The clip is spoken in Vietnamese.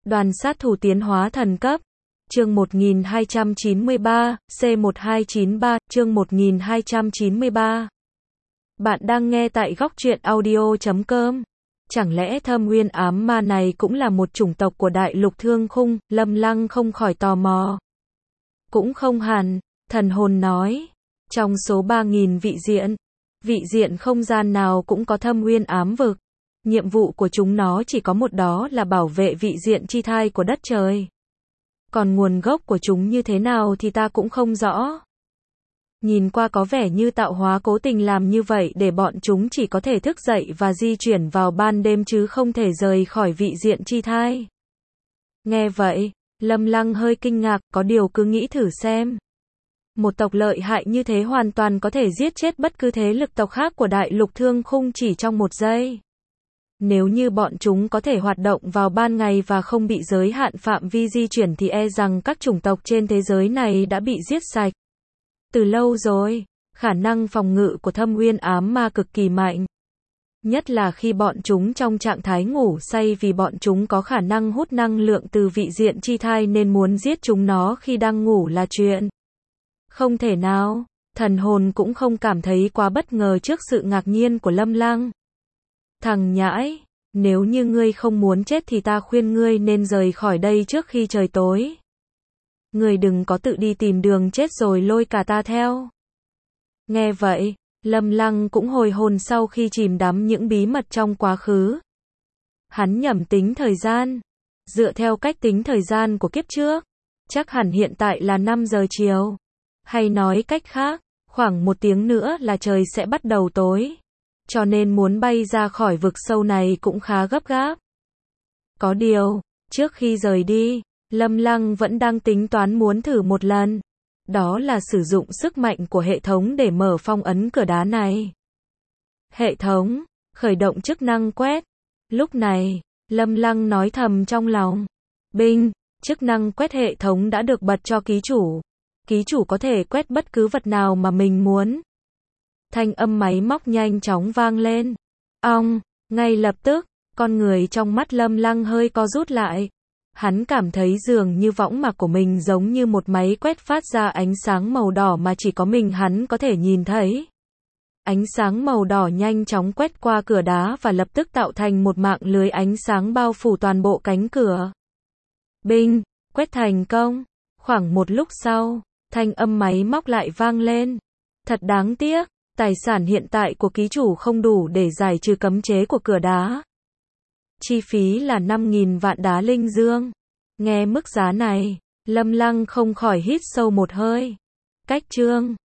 Đoàn sát thủ tiến hóa thần cấp. Chương 1293, C1293, chương 1293. Bạn đang nghe tại góc truyện audio.com. Chẳng lẽ Thâm Uyên ám ma này cũng là một chủng tộc của đại lục thương khung? Lâm Lăng không khỏi tò mò. Cũng không hẳn, thần hồn nói. Trong số 3.000 vị diện không gian nào cũng có Thâm Uyên ám vực. Nhiệm vụ của chúng nó chỉ có một, đó là bảo vệ vị diện chi thai của đất trời. Còn nguồn gốc của chúng như thế nào thì ta cũng không rõ. Nhìn qua có vẻ như tạo hóa cố tình làm như vậy để bọn chúng chỉ có thể thức dậy và di chuyển vào ban đêm chứ không thể rời khỏi vị diện chi thai. Nghe vậy, Lâm Lăng hơi kinh ngạc, có điều cứ nghĩ thử xem. Một tộc lợi hại như thế hoàn toàn có thể giết chết bất cứ thế lực tộc khác của đại lục thương khung chỉ trong một giây. Nếu như bọn chúng có thể hoạt động vào ban ngày và không bị giới hạn phạm vi di chuyển thì e rằng các chủng tộc trên thế giới này đã bị giết sạch từ lâu rồi. Khả năng phòng ngự của Thâm Uyên ám ma cực kỳ mạnh. Nhất là khi bọn chúng trong trạng thái ngủ say, vì bọn chúng có khả năng hút năng lượng từ vị diện chi thai nên muốn giết chúng nó khi đang ngủ là chuyện không thể nào. Thần hồn cũng không cảm thấy quá bất ngờ trước sự ngạc nhiên của Lâm Lăng. Thằng nhãi, nếu như ngươi không muốn chết thì ta khuyên ngươi nên rời khỏi đây trước khi trời tối. Ngươi đừng có tự đi tìm đường chết rồi lôi cả ta theo. Nghe vậy, Lâm Lăng cũng hồi hồn sau khi chìm đắm những bí mật trong quá khứ. Hắn nhẩm tính thời gian. Dựa theo cách tính thời gian của kiếp trước, chắc hẳn hiện tại là 5 giờ chiều. Hay nói cách khác, khoảng 1 tiếng nữa là trời sẽ bắt đầu tối. Cho nên muốn bay ra khỏi vực sâu này cũng khá gấp gáp. Có điều, trước khi rời đi, Lâm Lăng vẫn đang tính toán muốn thử một lần. Đó là sử dụng sức mạnh của hệ thống để mở phong ấn cửa đá này. Hệ thống, khởi động chức năng quét. Lúc này, Lâm Lăng nói thầm trong lòng. Binh, chức năng quét hệ thống đã được bật cho ký chủ. Ký chủ có thể quét bất cứ vật nào mà mình muốn. Thanh âm máy móc nhanh chóng vang lên. Ong, ngay lập tức, con người trong mắt Lâm Lăng hơi co rút lại. Hắn cảm thấy dường như võng mạc của mình giống như một máy quét phát ra ánh sáng màu đỏ mà chỉ có mình hắn có thể nhìn thấy. Ánh sáng màu đỏ nhanh chóng quét qua cửa đá và lập tức tạo thành một mạng lưới ánh sáng bao phủ toàn bộ cánh cửa. Binh, quét thành công. Khoảng một lúc sau, thanh âm máy móc lại vang lên. Thật đáng tiếc, tài sản hiện tại của ký chủ không đủ để giải trừ cấm chế của cửa đá. Chi phí là 5.000 vạn đá linh dương. Nghe mức giá này, Lâm Lăng không khỏi hít sâu một hơi. Cách chương